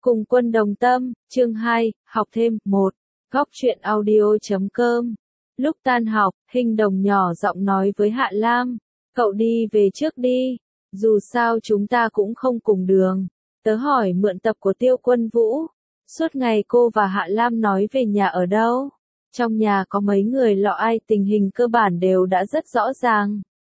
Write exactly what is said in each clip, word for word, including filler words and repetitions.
Cùng quân đồng tâm, chương hai, học thêm, một. Góc truyện audio chấm com. Lúc tan học, Hình Đồng nhỏ giọng nói với Hạ Lam, cậu đi về trước đi, dù sao chúng ta cũng không cùng đường. Tớ hỏi mượn tập của Tiêu Quân Vũ. Suốt ngày cô và Hạ Lam nói về nhà ở đâu. Trong nhà có mấy người lọ ai tình hình cơ bản đều đã rất rõ ràng.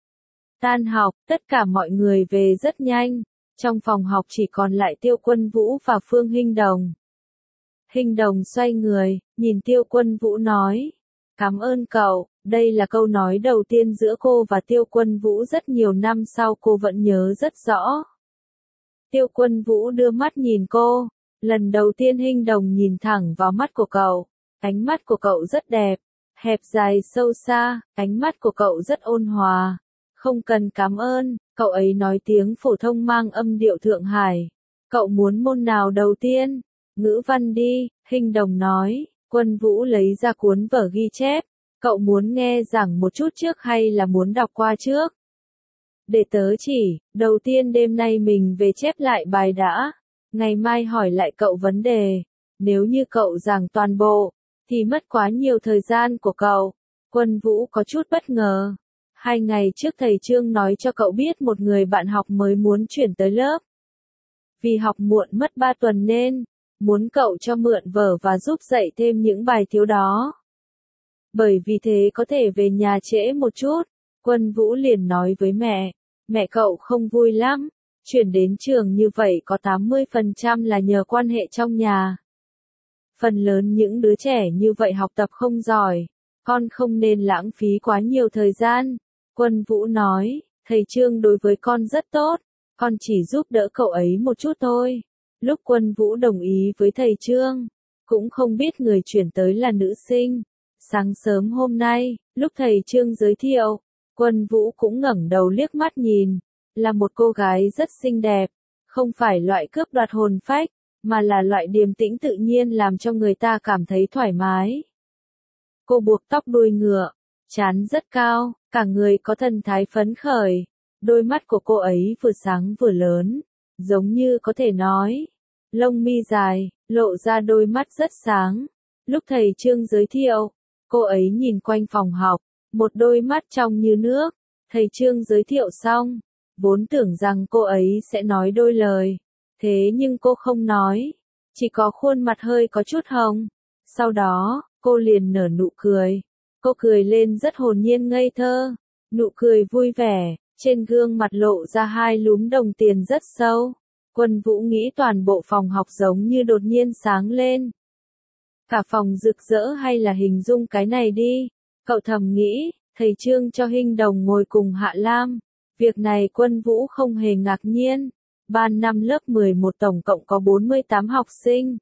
Tan học, tất cả mọi người về rất nhanh. Trong phòng học chỉ còn lại Tiêu Quân Vũ và Phương Hình Đồng. Hình Đồng xoay người, nhìn Tiêu Quân Vũ nói, cảm ơn cậu, đây là câu nói đầu tiên giữa cô và Tiêu Quân Vũ rất nhiều năm sau cô vẫn nhớ rất rõ. Tiêu Quân Vũ đưa mắt nhìn cô, lần đầu tiên Hình Đồng nhìn thẳng vào mắt của cậu, ánh mắt của cậu rất đẹp, hẹp dài sâu xa, ánh mắt của cậu rất ôn hòa. Không cần cảm ơn, cậu ấy nói tiếng phổ thông mang âm điệu Thượng Hải. Cậu muốn môn nào đầu tiên? Ngữ văn đi, Hình Đồng nói. Quân Vũ lấy ra cuốn vở ghi chép. Cậu muốn nghe giảng một chút trước hay là muốn đọc qua trước? Để tớ chỉ, đầu tiên đêm nay mình về chép lại bài đã. Ngày mai hỏi lại cậu vấn đề. Nếu như cậu giảng toàn bộ, thì mất quá nhiều thời gian của cậu. Quân Vũ có chút bất ngờ. Hai ngày trước thầy Trương nói cho cậu biết một người bạn học mới muốn chuyển tới lớp. Vì học muộn mất ba tuần nên, muốn cậu cho mượn vở và giúp dạy thêm những bài thiếu đó. Bởi vì thế có thể về nhà trễ một chút, Quân Vũ liền nói với mẹ, mẹ cậu không vui lắm, chuyển đến trường như vậy có tám mươi phần trăm là nhờ quan hệ trong nhà. Phần lớn những đứa trẻ như vậy học tập không giỏi, con không nên lãng phí quá nhiều thời gian. Quân Vũ nói, thầy Trương đối với con rất tốt, con chỉ giúp đỡ cậu ấy một chút thôi. Lúc Quân Vũ đồng ý với thầy Trương, cũng không biết người chuyển tới là nữ sinh. Sáng sớm hôm nay, lúc thầy Trương giới thiệu, Quân Vũ cũng ngẩng đầu liếc mắt nhìn, là một cô gái rất xinh đẹp, không phải loại cướp đoạt hồn phách, mà là loại điềm tĩnh tự nhiên làm cho người ta cảm thấy thoải mái. Cô buộc tóc đuôi ngựa, trán rất cao, cả người có thần thái phấn khởi, đôi mắt của cô ấy vừa sáng vừa lớn, giống như có thể nói. Lông mi dài, lộ ra đôi mắt rất sáng. Lúc thầy Trương giới thiệu, cô ấy nhìn quanh phòng học, một đôi mắt trong như nước. Thầy Trương giới thiệu xong, vốn tưởng rằng cô ấy sẽ nói đôi lời, thế nhưng cô không nói, chỉ có khuôn mặt hơi có chút hồng. Sau đó, cô liền nở nụ cười. Cô cười lên rất hồn nhiên ngây thơ, nụ cười vui vẻ, trên gương mặt lộ ra hai lúm đồng tiền rất sâu. Quân Vũ nghĩ toàn bộ phòng học giống như đột nhiên sáng lên. Cả phòng rực rỡ hay là hình dung cái này đi, cậu thầm nghĩ, thầy Trương cho Hình Đồng ngồi cùng Hạ Lam. Việc này Quân Vũ không hề ngạc nhiên. Ban năm lớp mười một tổng cộng có bốn mươi tám học sinh,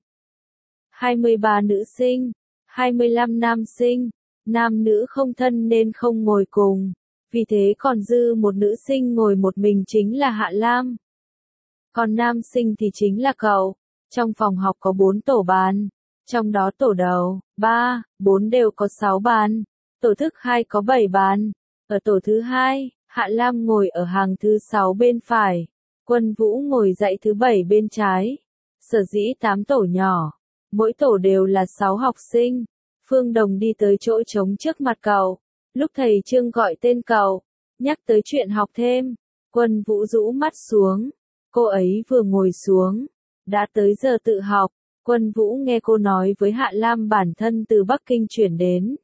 hai mươi ba nữ sinh, hai mươi lăm nam sinh. Nam nữ không thân nên không ngồi cùng, vì thế còn dư một nữ sinh ngồi một mình chính là Hạ Lam. Còn nam sinh thì chính là cậu. Trong phòng học có bốn tổ bàn, trong đó tổ đầu, ba, bốn đều có sáu bàn, tổ thứ hai có bảy bàn. Ở tổ thứ hai, Hạ Lam ngồi ở hàng thứ sáu bên phải, Quân Vũ ngồi dãy thứ bảy bên trái. Sở dĩ tám tổ nhỏ, mỗi tổ đều là sáu học sinh. Phương Đồng đi tới chỗ trống trước mặt cậu. Lúc thầy Trương gọi tên cậu, nhắc tới chuyện học thêm, Quân Vũ rũ mắt xuống. Cô ấy vừa ngồi xuống, đã tới giờ tự học. Quân Vũ nghe cô nói với Hạ Lam bản thân từ Bắc Kinh chuyển đến.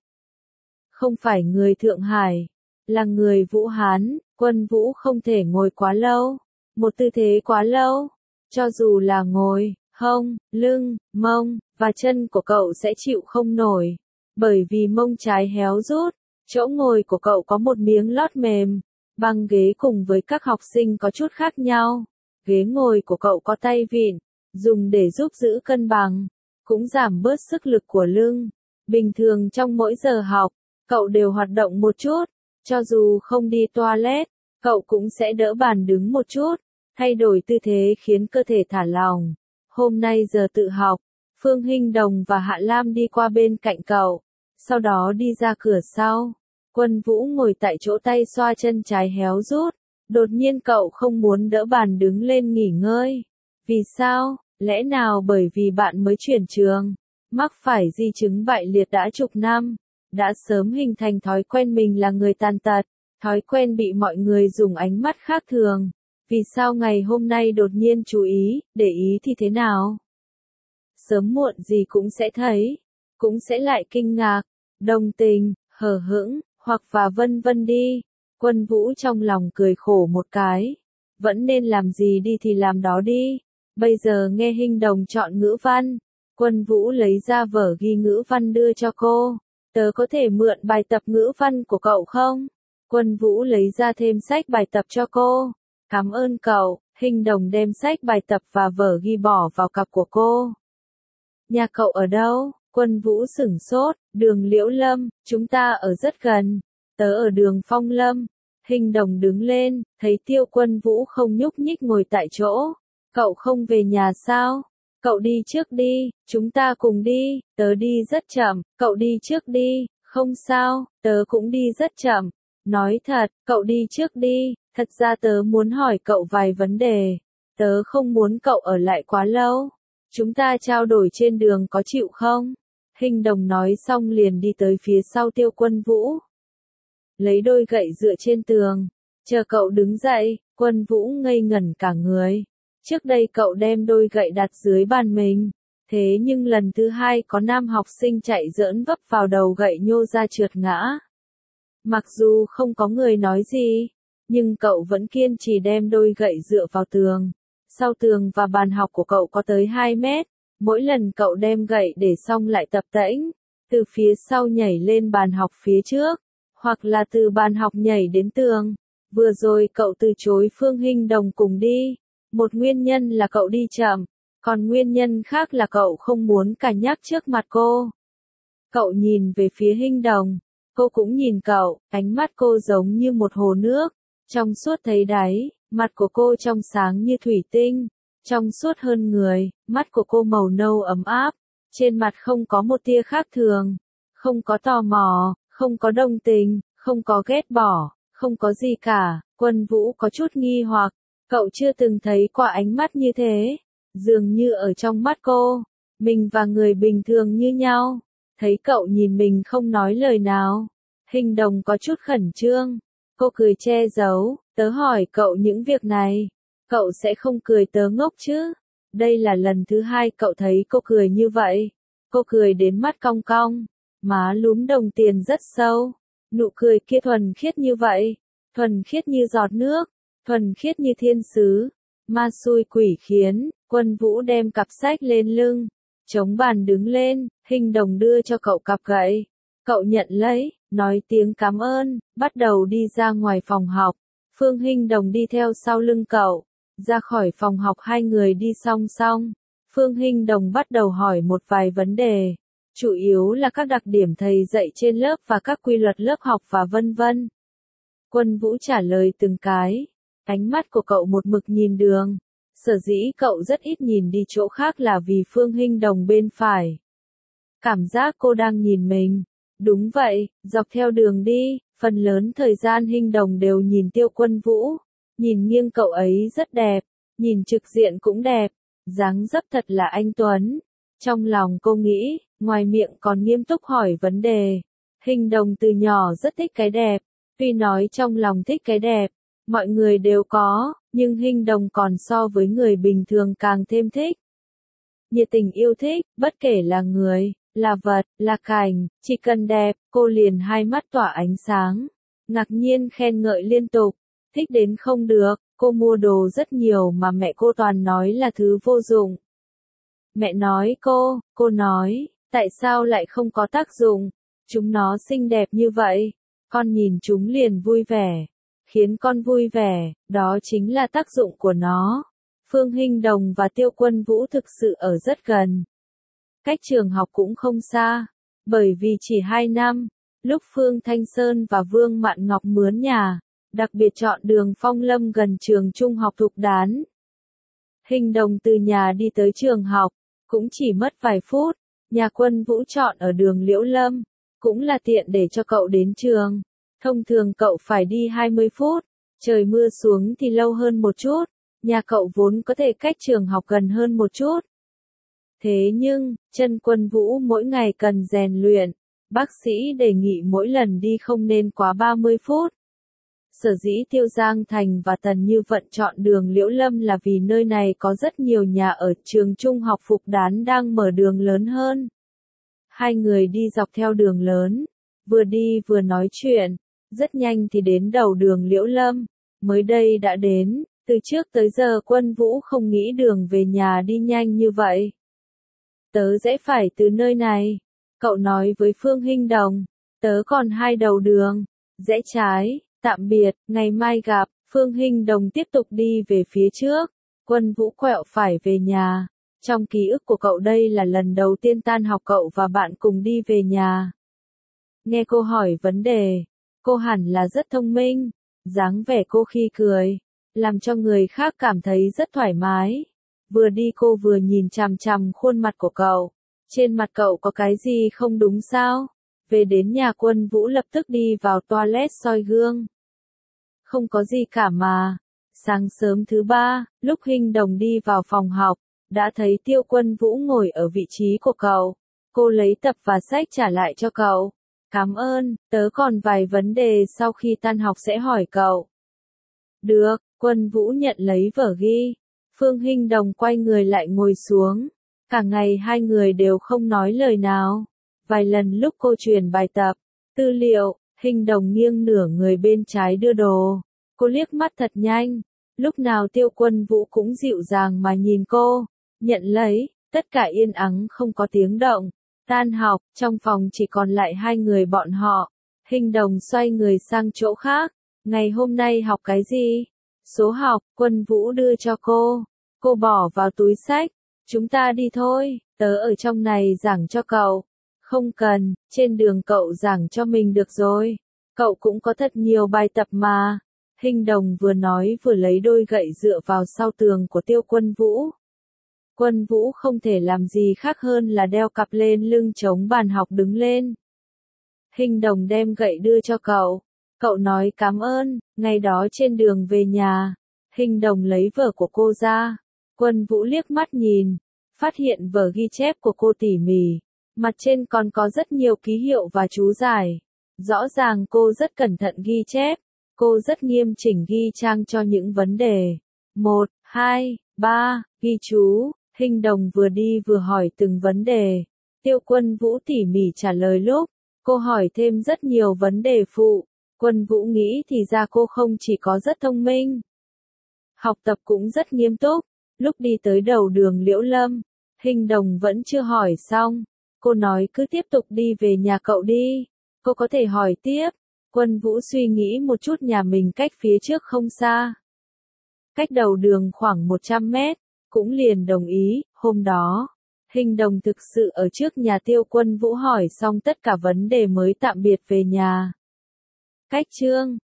Không phải người Thượng Hải, là người Vũ Hán. Quân Vũ không thể ngồi quá lâu, một tư thế quá lâu. Cho dù là ngồi, hông, lưng, mông, và chân của cậu sẽ chịu không nổi. Bởi vì mông trái héo rút, chỗ ngồi của cậu có một miếng lót mềm. Băng ghế cùng với các học sinh có chút khác nhau. Ghế ngồi của cậu có tay vịn, dùng để giúp giữ cân bằng, cũng giảm bớt sức lực của lưng. Bình thường trong mỗi giờ học, cậu đều hoạt động một chút. Cho dù không đi toilet, cậu cũng sẽ đỡ bàn đứng một chút, thay đổi tư thế khiến cơ thể thả lỏng. Hôm nay giờ tự học, Phương Hình Đồng và Hạ Lam đi qua bên cạnh cậu, sau đó đi ra cửa sau. Quân Vũ ngồi tại chỗ tay xoa chân trái héo rút. Đột nhiên cậu không muốn đỡ bàn đứng lên nghỉ ngơi. Vì sao? Lẽ nào bởi vì bạn mới chuyển trường, mắc phải di chứng bại liệt đã chục năm, đã sớm hình thành thói quen mình là người tàn tật, thói quen bị mọi người dùng ánh mắt khác thường. Vì sao ngày hôm nay đột nhiên chú ý, để ý thì thế nào? Sớm muộn gì cũng sẽ thấy, cũng sẽ lại kinh ngạc, đồng tình, hờ hững, hoặc và vân vân đi. Quân Vũ trong lòng cười khổ một cái. Vẫn nên làm gì đi thì làm đó đi. Bây giờ nghe Hinh Đồng chọn ngữ văn. Quân Vũ lấy ra vở ghi ngữ văn đưa cho cô. Tớ có thể mượn bài tập ngữ văn của cậu không? Quân Vũ lấy ra thêm sách bài tập cho cô. Cảm ơn cậu. Hinh Đồng đem sách bài tập và vở ghi bỏ vào cặp của cô. Nhà cậu ở đâu? Quân Vũ sửng sốt. Đường Liễu Lâm, chúng ta ở rất gần. Tớ ở đường Phong Lâm. Hinh Đồng đứng lên, thấy Tiêu Quân Vũ không nhúc nhích ngồi tại chỗ. Cậu không về nhà sao? Cậu đi trước đi, chúng ta cùng đi, tớ đi rất chậm, cậu đi trước đi, không sao, tớ cũng đi rất chậm. Nói thật, cậu đi trước đi, thật ra tớ muốn hỏi cậu vài vấn đề. Tớ không muốn cậu ở lại quá lâu. Chúng ta trao đổi trên đường có chịu không? Hinh Đồng nói xong liền đi tới phía sau Tiêu Quân Vũ. Lấy đôi gậy dựa trên tường, chờ cậu đứng dậy. Quân Vũ ngây ngẩn cả người. Trước đây cậu đem đôi gậy đặt dưới bàn mình, thế nhưng lần thứ hai có nam học sinh chạy giỡn vấp vào đầu gậy nhô ra trượt ngã. Mặc dù không có người nói gì, nhưng cậu vẫn kiên trì đem đôi gậy dựa vào tường. Sau tường và bàn học của cậu có tới hai mét, mỗi lần cậu đem gậy để xong lại tập tễnh, từ phía sau nhảy lên bàn học phía trước, hoặc là từ bàn học nhảy đến tường. Vừa rồi cậu từ chối Phương Hinh Đồng cùng đi. Một nguyên nhân là cậu đi chậm, còn nguyên nhân khác là cậu không muốn cả nhắc trước mặt cô. Cậu nhìn về phía Hinh Đồng, cô cũng nhìn cậu, ánh mắt cô giống như một hồ nước, trong suốt thấy đáy, mặt của cô trong sáng như thủy tinh, trong suốt hơn người, mắt của cô màu nâu ấm áp, trên mặt không có một tia khác thường, không có tò mò, không có đồng tình, không có ghét bỏ, không có gì cả. Quân Vũ có chút nghi hoặc. Cậu chưa từng thấy qua ánh mắt như thế, dường như ở trong mắt cô, mình và người bình thường như nhau. Thấy cậu nhìn mình không nói lời nào, Hinh Đồng có chút khẩn trương. Cô cười che giấu, tớ hỏi cậu những việc này, cậu sẽ không cười tớ ngốc chứ? Đây là lần thứ hai cậu thấy cô cười như vậy. Cô cười đến mắt cong cong, má lúm đồng tiền rất sâu, nụ cười kia thuần khiết như vậy, thuần khiết như giọt nước. Thuần khiết như thiên sứ, ma xui quỷ khiến. Quân Vũ đem cặp sách lên lưng, chống bàn đứng lên. Hinh Đồng đưa cho cậu cặp gậy, cậu nhận lấy, nói tiếng cảm ơn, bắt đầu đi ra ngoài phòng học. Phương Hinh Đồng đi theo sau lưng cậu, ra khỏi phòng học hai người đi song song. Phương Hinh Đồng bắt đầu hỏi một vài vấn đề, chủ yếu là các đặc điểm thầy dạy trên lớp và các quy luật lớp học và vân vân. Quân Vũ trả lời từng cái. Ánh mắt của cậu một mực nhìn đường. Sở dĩ cậu rất ít nhìn đi chỗ khác là vì Phương Hinh Đồng bên phải. Cảm giác cô đang nhìn mình. Đúng vậy, dọc theo đường đi, phần lớn thời gian Hinh Đồng đều nhìn Tiêu Quân Vũ. Nhìn nghiêng cậu ấy rất đẹp, nhìn trực diện cũng đẹp, dáng dấp thật là anh tuấn. Trong lòng cô nghĩ, ngoài miệng còn nghiêm túc hỏi vấn đề. Hinh Đồng từ nhỏ rất thích cái đẹp, tuy nói trong lòng thích cái đẹp. Mọi người đều có, nhưng Hinh Đồng còn so với người bình thường càng thêm thích. Nhiệt tình yêu thích, bất kể là người, là vật, là cảnh, chỉ cần đẹp, cô liền hai mắt tỏa ánh sáng. Ngạc nhiên khen ngợi liên tục, thích đến không được, cô mua đồ rất nhiều mà mẹ cô toàn nói là thứ vô dụng. Mẹ nói cô, cô nói, tại sao lại không có tác dụng, chúng nó xinh đẹp như vậy, con nhìn chúng liền vui vẻ. Khiến con vui vẻ, đó chính là tác dụng của nó. Phương Hinh Đồng và Tiêu Quân Vũ thực sự ở rất gần. Cách trường học cũng không xa, bởi vì chỉ hai năm, lúc Phương Thanh Sơn và Vương Mạn Ngọc mướn nhà, đặc biệt chọn đường Phong Lâm gần trường trung học Thục Đán. Hinh Đồng từ nhà đi tới trường học, cũng chỉ mất vài phút. Nhà Quân Vũ chọn ở đường Liễu Lâm, cũng là tiện để cho cậu đến trường. Thông thường cậu phải đi hai mươi phút, trời mưa xuống thì lâu hơn một chút, nhà cậu vốn có thể cách trường học gần hơn một chút, Thế nhưng, chân Quân Vũ mỗi ngày cần rèn luyện, bác sĩ đề nghị mỗi lần đi không nên quá ba mươi phút. Sở dĩ Tiêu Giang Thành và Tần Như Vận chọn đường Liễu Lâm là vì nơi này có rất nhiều nhà ở trường trung học Phục Đán đang mở đường lớn hơn. Hai người đi dọc theo đường lớn, vừa đi vừa nói chuyện, rất nhanh thì đến đầu đường Liễu Lâm, mới đây đã đến, từ trước tới giờ Quân Vũ không nghĩ đường về nhà đi nhanh như vậy. Tớ rẽ phải từ nơi này, cậu nói với Phương Hinh Đồng, tớ còn hai đầu đường, rẽ trái, tạm biệt, ngày mai gặp. Phương Hinh Đồng tiếp tục đi về phía trước, Quân Vũ quẹo phải về nhà. Trong ký ức của cậu đây là lần đầu tiên tan học cậu và bạn cùng đi về nhà. Nghe cô hỏi vấn đề, cô hẳn là rất thông minh, dáng vẻ cô khi cười, làm cho người khác cảm thấy rất thoải mái. Vừa đi cô vừa nhìn chằm chằm khuôn mặt của cậu, trên mặt cậu có cái gì không đúng sao? Về đến nhà Quân Vũ lập tức đi vào toilet soi gương. Không có gì cả mà. Sáng sớm thứ ba, lúc Hinh Đồng đi vào phòng học, đã thấy Tiêu Quân Vũ ngồi ở vị trí của cậu. Cô lấy tập và sách trả lại cho cậu. Cảm ơn, tớ còn vài vấn đề sau khi tan học sẽ hỏi cậu. Được, Quân Vũ nhận lấy vở ghi. Phương Hinh Đồng quay người lại ngồi xuống. Cả ngày hai người đều không nói lời nào. Vài lần lúc cô truyền bài tập, tư liệu, Hinh Đồng nghiêng nửa người bên trái đưa đồ. Cô liếc mắt thật nhanh. Lúc nào Tiêu Quân Vũ cũng dịu dàng mà nhìn cô. Nhận lấy, tất cả yên ắng không có tiếng động. Tan học, trong phòng chỉ còn lại hai người bọn họ. Hinh Đồng xoay người sang chỗ khác. Ngày hôm nay học cái gì? Số học, Quân Vũ đưa cho cô. Cô bỏ vào túi sách. Chúng ta đi thôi, tớ ở trong này giảng cho cậu. Không cần, trên đường cậu giảng cho mình được rồi. Cậu cũng có thật nhiều bài tập mà. Hinh Đồng vừa nói vừa lấy đôi gậy dựa vào sau tường của Tiêu Quân Vũ. Quân Vũ không thể làm gì khác hơn là đeo cặp lên lưng chống bàn học đứng lên. Hinh Đồng đem gậy đưa cho cậu. Cậu nói cảm ơn, ngày đó trên đường về nhà. Hinh Đồng lấy vở của cô ra. Quân Vũ liếc mắt nhìn, phát hiện vở ghi chép của cô tỉ mỉ. Mặt trên còn có rất nhiều ký hiệu và chú giải. Rõ ràng cô rất cẩn thận ghi chép. Cô rất nghiêm chỉnh ghi trang cho những vấn đề. Một, hai, ba, ghi chú. Hinh Đồng vừa đi vừa hỏi từng vấn đề. Tiêu Quân Vũ tỉ mỉ trả lời lúc. Cô hỏi thêm rất nhiều vấn đề phụ. Quân Vũ nghĩ thì ra cô không chỉ có rất thông minh. Học tập cũng rất nghiêm túc. Lúc đi tới đầu đường Liễu Lâm, Hinh Đồng vẫn chưa hỏi xong. Cô nói cứ tiếp tục đi về nhà cậu đi. Cô có thể hỏi tiếp. Quân Vũ suy nghĩ một chút, nhà mình cách phía trước không xa. Cách đầu đường khoảng một trăm mét, cũng liền đồng ý. Hôm đó, Hinh Đồng thực sự ở trước nhà Tiêu Quân Vũ hỏi xong tất cả vấn đề mới tạm biệt về nhà. Cách chương